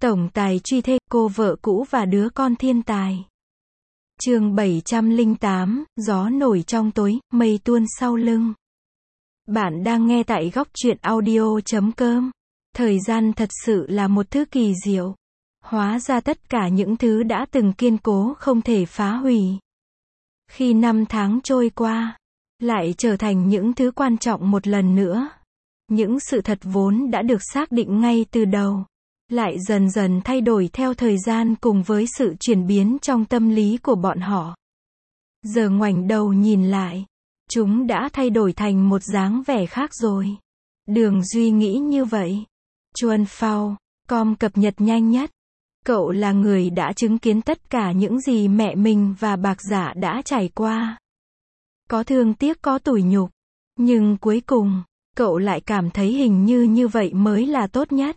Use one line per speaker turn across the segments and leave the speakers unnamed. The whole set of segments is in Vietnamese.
Tổng tài truy thê, cô vợ cũ và đứa con thiên tài. Chương 708, gió nổi trong tối, mây tuôn sau lưng. Bạn đang nghe tại góc truyện audio.com. Thời gian thật sự là một thứ kỳ diệu. Hóa ra tất cả những thứ đã từng kiên cố không thể phá hủy. Khi năm tháng trôi qua, lại trở thành những thứ quan trọng một lần nữa. Những sự thật vốn đã được xác định ngay từ đầu, lại dần dần thay đổi theo thời gian cùng với sự chuyển biến trong tâm lý của bọn họ. Giờ ngoảnh đầu nhìn lại, chúng đã thay đổi thành một dáng vẻ khác rồi. Đường Duy nghĩ như vậy. Chuan Phao, com cập nhật nhanh nhất. Cậu là người đã chứng kiến tất cả những gì mẹ mình và Bạc Dạ đã trải qua. Có thương tiếc có tủi nhục. Nhưng cuối cùng, cậu lại cảm thấy hình như vậy mới là tốt nhất.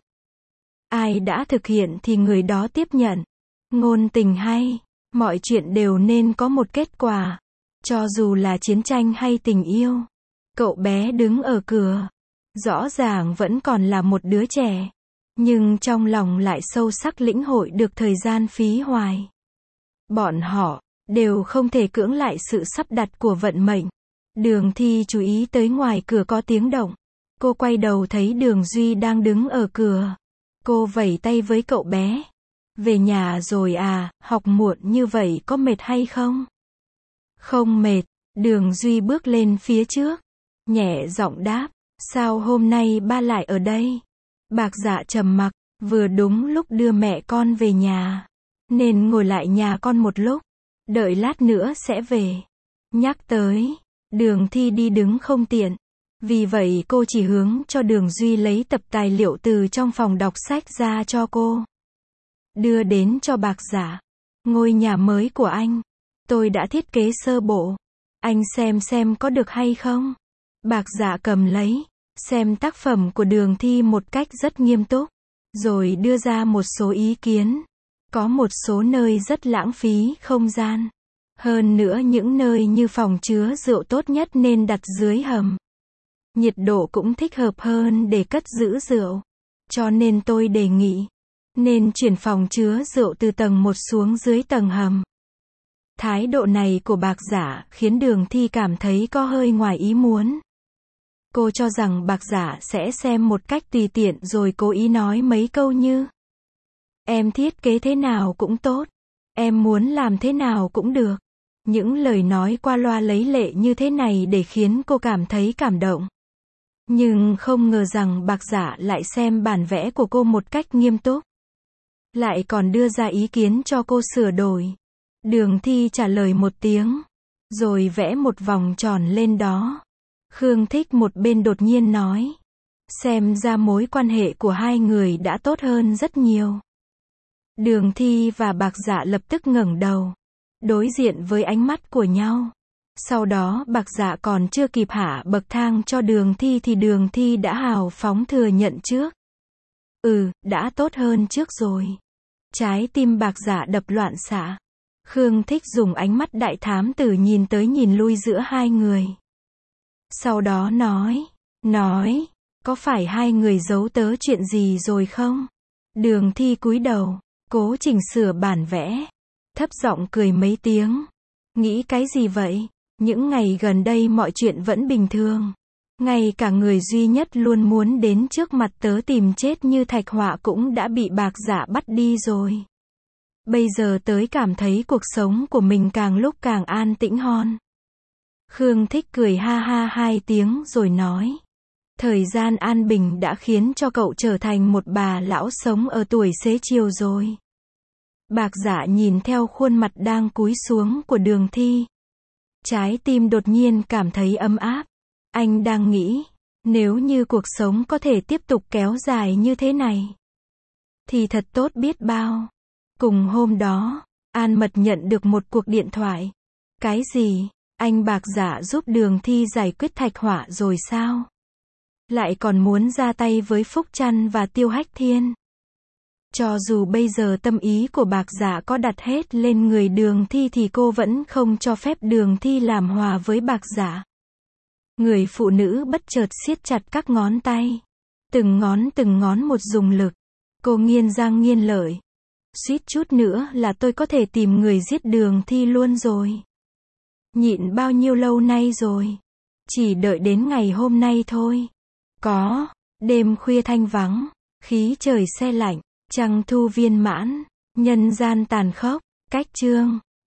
Ai đã thực hiện thì người đó tiếp nhận. Ngôn tình hay, mọi chuyện đều nên có một kết quả. Cho dù là chiến tranh hay tình yêu. Cậu bé đứng ở cửa. Rõ ràng vẫn còn là một đứa trẻ. Nhưng trong lòng lại sâu sắc lĩnh hội được thời gian phí hoài. Bọn họ đều không thể cưỡng lại sự sắp đặt của vận mệnh. Đường Thi chú ý tới ngoài cửa có tiếng động. Cô quay đầu thấy Đường Duy đang đứng ở cửa. Cô vẫy tay với cậu bé. Về nhà rồi à, học muộn như vậy có mệt hay không? Không mệt. Đường Duy bước lên phía trước. Nhẹ giọng đáp. Sao hôm nay ba lại ở đây? Bạc Dạ trầm mặc. Vừa đúng lúc đưa mẹ con về nhà. Nên ngồi lại nhà con một lúc. Đợi lát nữa sẽ về. Nhắc tới. Đường Thi đi đứng không tiện. Vì vậy cô chỉ hướng cho Đường Duy lấy tập tài liệu từ trong phòng đọc sách ra cho cô. Đưa đến cho Bạc Dạ. Ngôi nhà mới của anh. Tôi đã thiết kế sơ bộ. Anh xem có được hay không? Bạc Dạ cầm lấy. Xem tác phẩm của Đường Thi một cách rất nghiêm túc. Rồi đưa ra một số ý kiến. Có một số nơi rất lãng phí không gian. Hơn nữa những nơi như phòng chứa rượu tốt nhất nên đặt dưới hầm. Nhiệt độ cũng thích hợp hơn để cất giữ rượu. Cho nên tôi đề nghị nên chuyển phòng chứa rượu từ tầng 1 xuống dưới tầng hầm. Thái độ này của Bạc Dạ khiến Đường Thi cảm thấy có hơi ngoài ý muốn. Cô cho rằng Bạc Dạ sẽ xem một cách tùy tiện rồi cố ý nói mấy câu như: Em thiết kế thế nào cũng tốt. Em muốn làm thế nào cũng được. Những lời nói qua loa lấy lệ như thế này để khiến cô cảm thấy cảm động. Nhưng không ngờ rằng Bạc Dạ lại xem bản vẽ của cô một cách nghiêm túc. Lại còn đưa ra ý kiến cho cô sửa đổi. Đường Thi trả lời một tiếng. Rồi vẽ một vòng tròn lên đó. Khương Thích một bên đột nhiên nói. Xem ra mối quan hệ của hai người đã tốt hơn rất nhiều. Đường Thi và Bạc Dạ lập tức ngẩng đầu. Đối diện với ánh mắt của nhau. Sau đó Bạc Dạ còn chưa kịp hạ bậc thang cho Đường Thi thì Đường Thi đã hào phóng thừa nhận trước. Đã tốt hơn trước rồi. Trái tim Bạc Dạ đập loạn xạ. Khương Thích dùng ánh mắt đại thám tử nhìn tới nhìn lui giữa hai người. Sau đó nói, có phải hai người giấu tớ chuyện gì rồi không? Đường Thi cúi đầu, cố chỉnh sửa bản vẽ. Thấp giọng cười mấy tiếng. Nghĩ cái gì vậy? Những ngày gần đây mọi chuyện vẫn bình thường. Ngay cả người duy nhất luôn muốn đến trước mặt tớ tìm chết như Thạch Họa cũng đã bị Bạc Dạ bắt đi rồi. Bây giờ tớ cảm thấy cuộc sống của mình càng lúc càng an tĩnh hơn. Khương Thích cười ha ha hai tiếng rồi nói. Thời gian an bình đã khiến cho cậu trở thành một bà lão sống ở tuổi xế chiều rồi. Bạc Dạ nhìn theo khuôn mặt đang cúi xuống của Đường Thi. Trái tim đột nhiên cảm thấy ấm áp. Anh đang nghĩ, nếu như cuộc sống có thể tiếp tục kéo dài như thế này, thì thật tốt biết bao. Cùng hôm đó, An Mật nhận được một cuộc điện thoại. Cái gì? Anh Bạc Dạ giúp Đường Thi giải quyết Thạch Họa rồi sao? Lại còn muốn ra tay với Phúc Trăn và Tiêu Hách Thiên. Cho dù bây giờ tâm ý của Bạc Dạ có đặt hết lên người Đường Thi thì cô vẫn không cho phép Đường Thi làm hòa với Bạc Dạ. Người phụ nữ bất chợt siết chặt các ngón tay. Từng ngón một dùng lực. Cô nghiến răng nghiến lợi. Suýt chút nữa là tôi có thể tìm người giết Đường Thi luôn rồi. Nhịn bao nhiêu lâu nay rồi. Chỉ đợi đến ngày hôm nay thôi. Có. Đêm khuya thanh vắng. Khí trời se lạnh. Trăng thu viên mãn. Nhân gian tàn khốc. Cách chương.